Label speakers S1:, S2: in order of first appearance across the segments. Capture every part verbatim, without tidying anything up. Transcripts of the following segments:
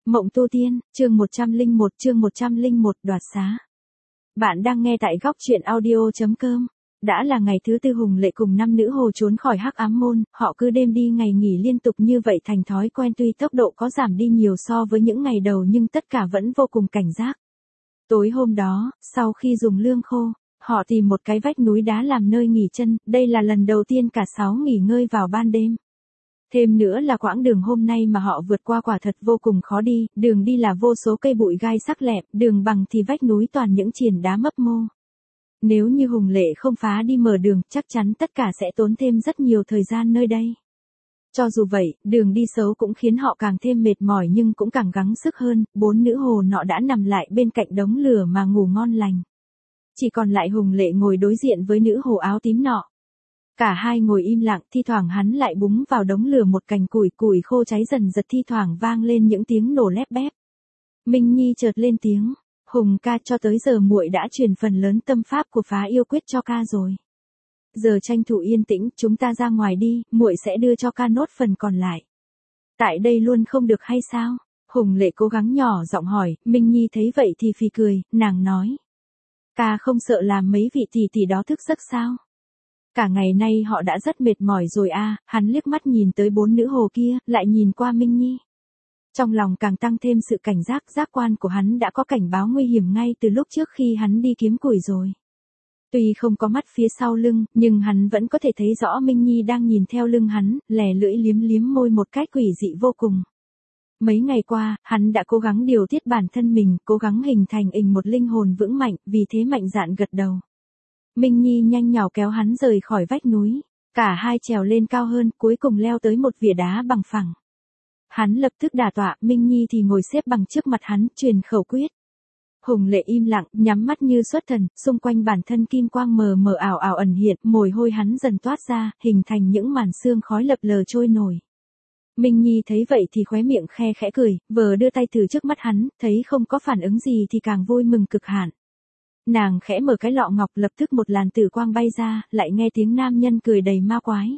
S1: Mộng tu tiên, chương một trăm lẻ một chương một trăm lẻ một đoạt xá. Bạn đang nghe tại góc truyện audio.com. Đã là ngày thứ tư Hùng Lệ cùng năm nữ hồ trốn khỏi Hắc Ám môn, họ cứ đêm đi ngày nghỉ liên tục như vậy thành thói quen, tuy tốc độ có giảm đi nhiều so với những ngày đầu nhưng tất cả vẫn vô cùng cảnh giác. Tối hôm đó, sau khi dùng lương khô, họ tìm một cái vách núi đá làm nơi nghỉ chân, đây là lần đầu tiên cả sáu nghỉ ngơi vào ban đêm. Thêm nữa là quãng đường hôm nay mà họ vượt qua quả thật vô cùng khó đi, đường đi là vô số cây bụi gai sắc lẹm, đường bằng thì vách núi toàn những triền đá mấp mô. Nếu như Hùng Lệ không phá đi mở đường, chắc chắn tất cả sẽ tốn thêm rất nhiều thời gian nơi đây. Cho dù vậy, đường đi xấu cũng khiến họ càng thêm mệt mỏi nhưng cũng càng gắng sức hơn, bốn nữ hồ nọ đã nằm lại bên cạnh đống lửa mà ngủ ngon lành. Chỉ còn lại Hùng Lệ ngồi đối diện với nữ hồ áo tím nọ. Cả hai ngồi im lặng, thi thoảng hắn lại búng vào đống lửa một cành củi, củi khô cháy dần dật, thi thoảng vang lên những tiếng nổ lép bép. Minh Nhi chợt lên tiếng, Hùng ca, cho tới giờ muội đã truyền phần lớn tâm pháp của phá yêu quyết cho ca rồi. Giờ tranh thủ yên tĩnh, chúng ta ra ngoài đi, muội sẽ đưa cho ca nốt phần còn lại. Tại đây luôn không được hay sao? Hùng Lệ cố gắng nhỏ giọng hỏi, Minh Nhi thấy vậy thì phì cười, nàng nói. Ca không sợ làm mấy vị tỷ tỷ đó thức giấc sao? Cả ngày nay họ đã rất mệt mỏi rồi a. À, hắn liếc mắt nhìn tới bốn nữ hồ kia, lại nhìn qua Minh Nhi. Trong lòng càng tăng thêm sự cảnh giác, giác quan của hắn đã có cảnh báo nguy hiểm ngay từ lúc trước khi hắn đi kiếm củi rồi. Tuy không có mắt phía sau lưng, nhưng hắn vẫn có thể thấy rõ Minh Nhi đang nhìn theo lưng hắn, lè lưỡi liếm liếm môi một cách quỷ dị vô cùng. Mấy ngày qua, hắn đã cố gắng điều tiết bản thân mình, cố gắng hình thành hình một linh hồn vững mạnh, vì thế mạnh dạn gật đầu. Minh Nhi nhanh nhảu kéo hắn rời khỏi vách núi, cả hai trèo lên cao hơn, cuối cùng leo tới một vỉa đá bằng phẳng. Hắn lập tức đả tọa, Minh Nhi thì ngồi xếp bằng trước mặt hắn, truyền khẩu quyết. Hùng Lệ im lặng, nhắm mắt như xuất thần, xung quanh bản thân kim quang mờ mờ ảo ảo ẩn hiện, mồ hôi hắn dần toát ra, hình thành những màn sương khói lập lờ trôi nổi. Minh Nhi thấy vậy thì khóe miệng khe khẽ cười, vờ đưa tay từ trước mắt hắn, thấy không có phản ứng gì thì càng vui mừng cực hạn. Nàng khẽ mở cái lọ ngọc, lập tức một làn tử quang bay ra, lại nghe tiếng nam nhân cười đầy ma quái.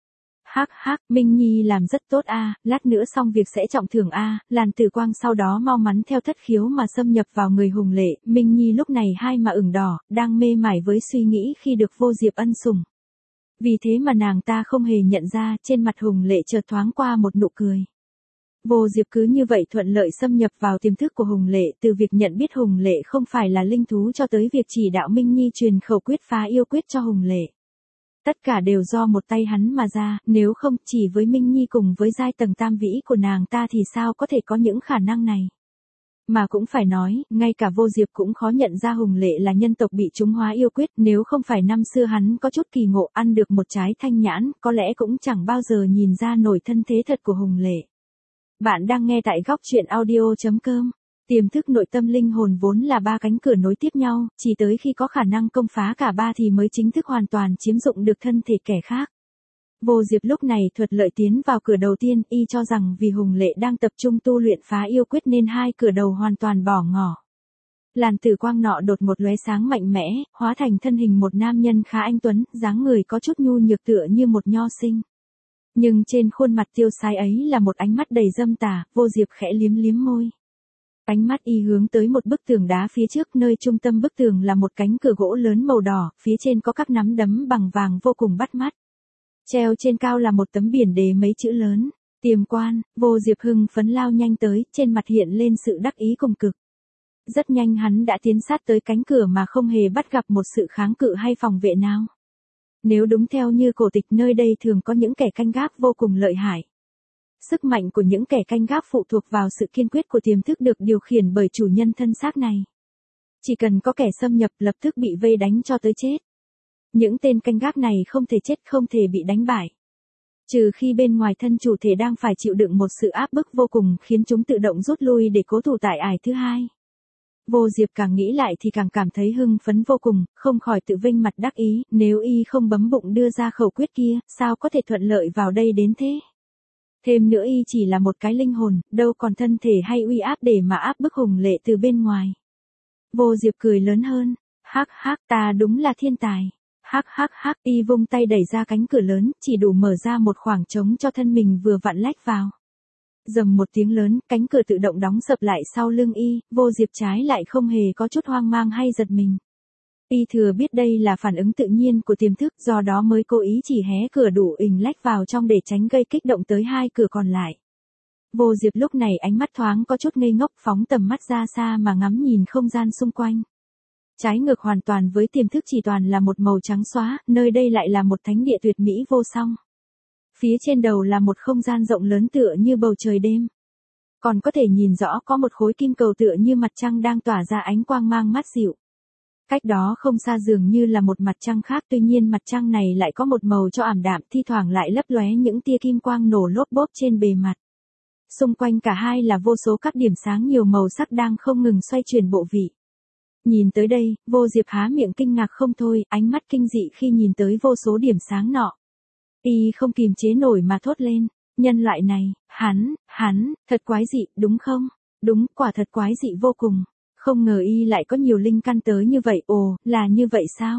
S1: Hắc hắc, Minh Nhi làm rất tốt a, à, lát nữa xong việc sẽ trọng thưởng a. À. Làn tử quang sau đó mau mắn theo thất khiếu mà xâm nhập vào người Hùng Lệ. Minh Nhi lúc này hai mà ửng đỏ, đang mê mải với suy nghĩ khi được Vô Diệp ân sủng. Vì thế mà nàng ta không hề nhận ra, trên mặt Hùng Lệ chợt thoáng qua một nụ cười. Vô Diệp cứ như vậy thuận lợi xâm nhập vào tiềm thức của Hùng Lệ, từ việc nhận biết Hùng Lệ không phải là linh thú cho tới việc chỉ đạo Minh Nhi truyền khẩu quyết phá yêu quyết cho Hùng Lệ. Tất cả đều do một tay hắn mà ra, nếu không chỉ với Minh Nhi cùng với giai tầng tam vĩ của nàng ta thì sao có thể có những khả năng này. Mà cũng phải nói, ngay cả Vô Diệp cũng khó nhận ra Hùng Lệ là nhân tộc bị trúng hóa yêu quyết, nếu không phải năm xưa hắn có chút kỳ ngộ ăn được một trái thanh nhãn, có lẽ cũng chẳng bao giờ nhìn ra nổi thân thế thật của Hùng Lệ. Bạn đang nghe tại góc truyện audio.com. Tiềm thức nội tâm linh hồn vốn là ba cánh cửa nối tiếp nhau, chỉ tới khi có khả năng công phá cả ba thì mới chính thức hoàn toàn chiếm dụng được thân thể kẻ khác. Vô Diệp lúc này thuận lợi tiến vào cửa đầu tiên, y cho rằng vì Hùng Lệ đang tập trung tu luyện phá yêu quyết nên hai cửa đầu hoàn toàn bỏ ngỏ. Làn tử quang nọ đột một lóe sáng mạnh mẽ, hóa thành thân hình một nam nhân khá anh tuấn, dáng người có chút nhu nhược tựa như một nho sinh. Nhưng trên khuôn mặt tiêu sái ấy là một ánh mắt đầy dâm tà, Vô Diệp khẽ liếm liếm môi. Ánh mắt y hướng tới một bức tường đá phía trước, nơi trung tâm bức tường là một cánh cửa gỗ lớn màu đỏ, phía trên có các nắm đấm bằng vàng vô cùng bắt mắt. Treo trên cao là một tấm biển đề mấy chữ lớn, Tiềm Quan. Vô Diệp hưng phấn lao nhanh tới, trên mặt hiện lên sự đắc ý cùng cực. Rất nhanh hắn đã tiến sát tới cánh cửa mà không hề bắt gặp một sự kháng cự hay phòng vệ nào. Nếu đúng theo như cổ tịch, nơi đây thường có những kẻ canh gác vô cùng lợi hại. Sức mạnh của những kẻ canh gác phụ thuộc vào sự kiên quyết của tiềm thức được điều khiển bởi chủ nhân thân xác này. Chỉ cần có kẻ xâm nhập lập tức bị vây đánh cho tới chết. Những tên canh gác này không thể chết, không thể bị đánh bại. Trừ khi bên ngoài thân chủ thể đang phải chịu đựng một sự áp bức vô cùng khiến chúng tự động rút lui để cố thủ tại ải thứ hai. Vô Diệp càng nghĩ lại thì càng cảm thấy hưng phấn vô cùng, không khỏi tự vinh mặt đắc ý, nếu y không bấm bụng đưa ra khẩu quyết kia, sao có thể thuận lợi vào đây đến thế. Thêm nữa y chỉ là một cái linh hồn, đâu còn thân thể hay uy áp để mà áp bức Hùng Lệ từ bên ngoài. Vô Diệp cười lớn hơn, hắc hắc, ta đúng là thiên tài. Hắc hắc hắc, y vung tay đẩy ra cánh cửa lớn, chỉ đủ mở ra một khoảng trống cho thân mình vừa vặn lách vào. Dầm một tiếng lớn, cánh cửa tự động đóng sập lại sau lưng y, Vô Diệp trái lại không hề có chút hoang mang hay giật mình. Y thừa biết đây là phản ứng tự nhiên của tiềm thức, do đó mới cố ý chỉ hé cửa đủ ình lách vào trong để tránh gây kích động tới hai cửa còn lại. Vô Diệp lúc này ánh mắt thoáng có chút ngây ngốc, phóng tầm mắt ra xa mà ngắm nhìn không gian xung quanh. Trái ngược hoàn toàn với tiềm thức chỉ toàn là một màu trắng xóa, nơi đây lại là một thánh địa tuyệt mỹ vô song. Phía trên đầu là một không gian rộng lớn tựa như bầu trời đêm. Còn có thể nhìn rõ có một khối kim cầu tựa như mặt trăng đang tỏa ra ánh quang mang mát dịu. Cách đó không xa dường như là một mặt trăng khác, tuy nhiên mặt trăng này lại có một màu cho ảm đạm, thi thoảng lại lấp lóe những tia kim quang nổ lốp bốp trên bề mặt. Xung quanh cả hai là vô số các điểm sáng nhiều màu sắc đang không ngừng xoay chuyển bộ vị. Nhìn tới đây, Vô Diệp há miệng kinh ngạc không thôi, ánh mắt kinh dị khi nhìn tới vô số điểm sáng nọ. Y không kìm chế nổi mà thốt lên, nhân loại này, hắn, hắn, thật quái dị, đúng không? Đúng, quả thật quái dị vô cùng. Không ngờ y lại có nhiều linh căn tới như vậy, ồ, là như vậy sao?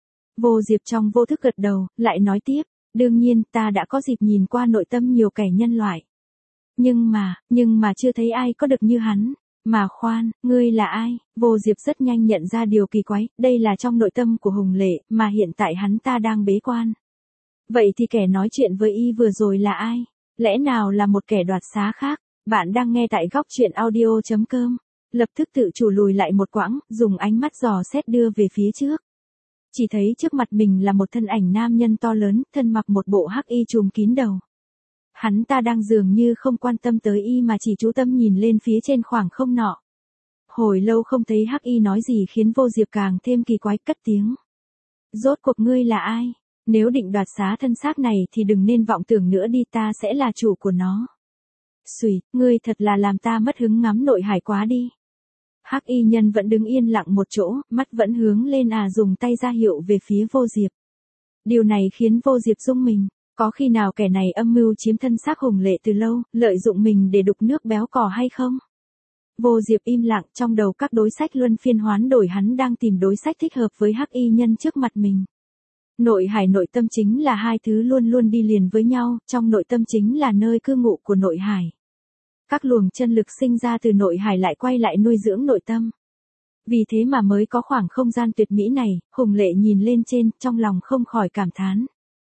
S1: Vô Diệp trong vô thức gật đầu, lại nói tiếp, đương nhiên ta đã có dịp nhìn qua nội tâm nhiều kẻ nhân loại. Nhưng mà, nhưng mà chưa thấy ai có được như hắn. Mà khoan, ngươi là ai? Vô Diệp rất nhanh nhận ra điều kỳ quái, đây là trong nội tâm của Hùng Lệ, mà hiện tại hắn ta đang bế quan. Vậy thì kẻ nói chuyện với y vừa rồi là ai? Lẽ nào là một kẻ đoạt xá khác? Bạn đang nghe tại góc truyện audio chấm com. Lập tức tự chủ lùi lại một quãng, dùng ánh mắt dò xét đưa về phía trước. Chỉ thấy trước mặt mình là một thân ảnh nam nhân to lớn, thân mặc một bộ hắc y trùm kín đầu. Hắn ta đang dường như không quan tâm tới y mà chỉ chú tâm nhìn lên phía trên khoảng không nọ. Hồi lâu không thấy hắc y nói gì khiến Vô Diệp càng thêm kỳ quái, cất tiếng. Rốt cuộc ngươi là ai? Nếu định đoạt xá thân xác này thì đừng nên vọng tưởng nữa đi, ta sẽ là chủ của nó. Xùi, ngươi thật là làm ta mất hứng ngắm nội hải quá đi. Hắc y nhân vẫn đứng yên lặng một chỗ, mắt vẫn hướng lên à dùng tay ra hiệu về phía Vô Diệp. Điều này khiến Vô Diệp rung mình. Có khi nào kẻ này âm mưu chiếm thân xác Hùng Lệ từ lâu, lợi dụng mình để đục nước béo cò hay không? Vô Diệp im lặng, trong đầu các đối sách luân phiên hoán đổi, hắn đang tìm đối sách thích hợp với hắc y nhân trước mặt mình. Nội hải nội tâm chính là hai thứ luôn luôn đi liền với nhau, trong nội tâm chính là nơi cư ngụ của nội hải. Các luồng chân lực sinh ra từ nội hải lại quay lại nuôi dưỡng nội tâm. Vì thế mà mới có khoảng không gian tuyệt mỹ này, Hùng Lệ nhìn lên trên, trong lòng không khỏi cảm thán.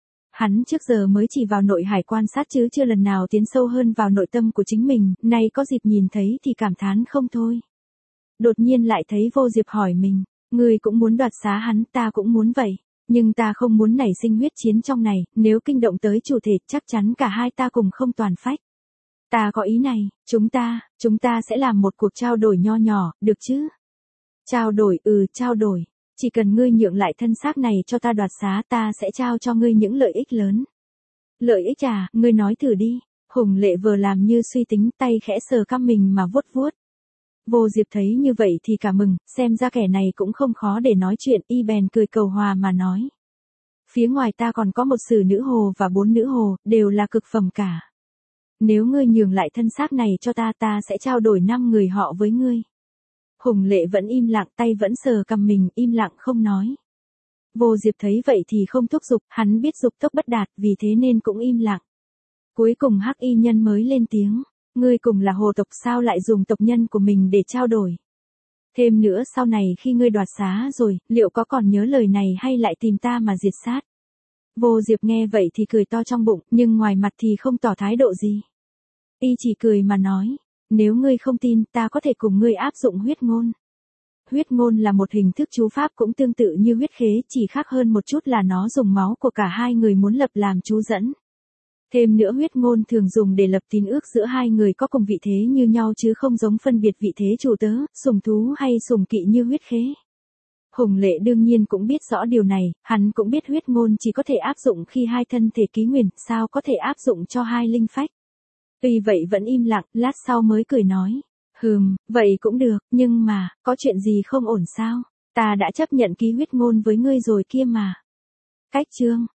S1: Hắn trước giờ mới chỉ vào nội hải quan sát chứ chưa lần nào tiến sâu hơn vào nội tâm của chính mình, nay có dịp nhìn thấy thì cảm thán không thôi. Đột nhiên lại thấy Vô Diệp hỏi mình, ngươi cũng muốn đoạt xá hắn, ta cũng muốn vậy, nhưng ta không muốn nảy sinh huyết chiến trong này, nếu kinh động tới chủ thể chắc chắn cả hai ta cùng không toàn phách. Ta có ý này, chúng ta, chúng ta sẽ làm một cuộc trao đổi nho nhỏ, được chứ? Trao đổi, ừ, trao đổi. Chỉ cần ngươi nhượng lại thân xác này cho ta đoạt xá, ta sẽ trao cho ngươi những lợi ích lớn. Lợi ích à, ngươi nói thử đi. Hùng Lệ vừa làm như suy tính, tay khẽ sờ cằm mình mà vuốt vuốt. Vô Diệp thấy như vậy thì cả mừng, xem ra kẻ này cũng không khó để nói chuyện, y bèn cười cầu hòa mà nói. Phía ngoài ta còn có một sử nữ hồ và bốn nữ hồ, đều là cực phẩm cả. Nếu ngươi nhường lại thân xác này cho ta, ta sẽ trao đổi năm người họ với ngươi. Hùng Lệ vẫn im lặng, tay vẫn sờ cằm mình, im lặng không nói. Vô Diệp thấy vậy thì không thúc giục, hắn biết dục tốc bất đạt, vì thế nên cũng im lặng. Cuối cùng hắc y nhân mới lên tiếng, ngươi cùng là hồ tộc sao lại dùng tộc nhân của mình để trao đổi. Thêm nữa sau này khi ngươi đoạt xá rồi, liệu có còn nhớ lời này hay lại tìm ta mà diệt sát. Vô Diệp nghe vậy thì cười to trong bụng, nhưng ngoài mặt thì không tỏ thái độ gì. Y chỉ cười mà nói. Nếu ngươi không tin, ta có thể cùng ngươi áp dụng huyết ngôn. Huyết ngôn là một hình thức chú pháp cũng tương tự như huyết khế, chỉ khác hơn một chút là nó dùng máu của cả hai người muốn lập làm chú dẫn. Thêm nữa huyết ngôn thường dùng để lập tín ước giữa hai người có cùng vị thế như nhau chứ không giống phân biệt vị thế chủ tớ, sủng thú hay sủng kỵ như huyết khế. Hùng Lệ đương nhiên cũng biết rõ điều này, hắn cũng biết huyết ngôn chỉ có thể áp dụng khi hai thân thể ký nguyền, sao có thể áp dụng cho hai linh phách. Tuy vậy vẫn im lặng, lát sau mới cười nói. Hừm, vậy cũng được, nhưng mà, có chuyện gì không ổn sao? Ta đã chấp nhận ký huyết ngôn với ngươi rồi kia mà. Cách chương.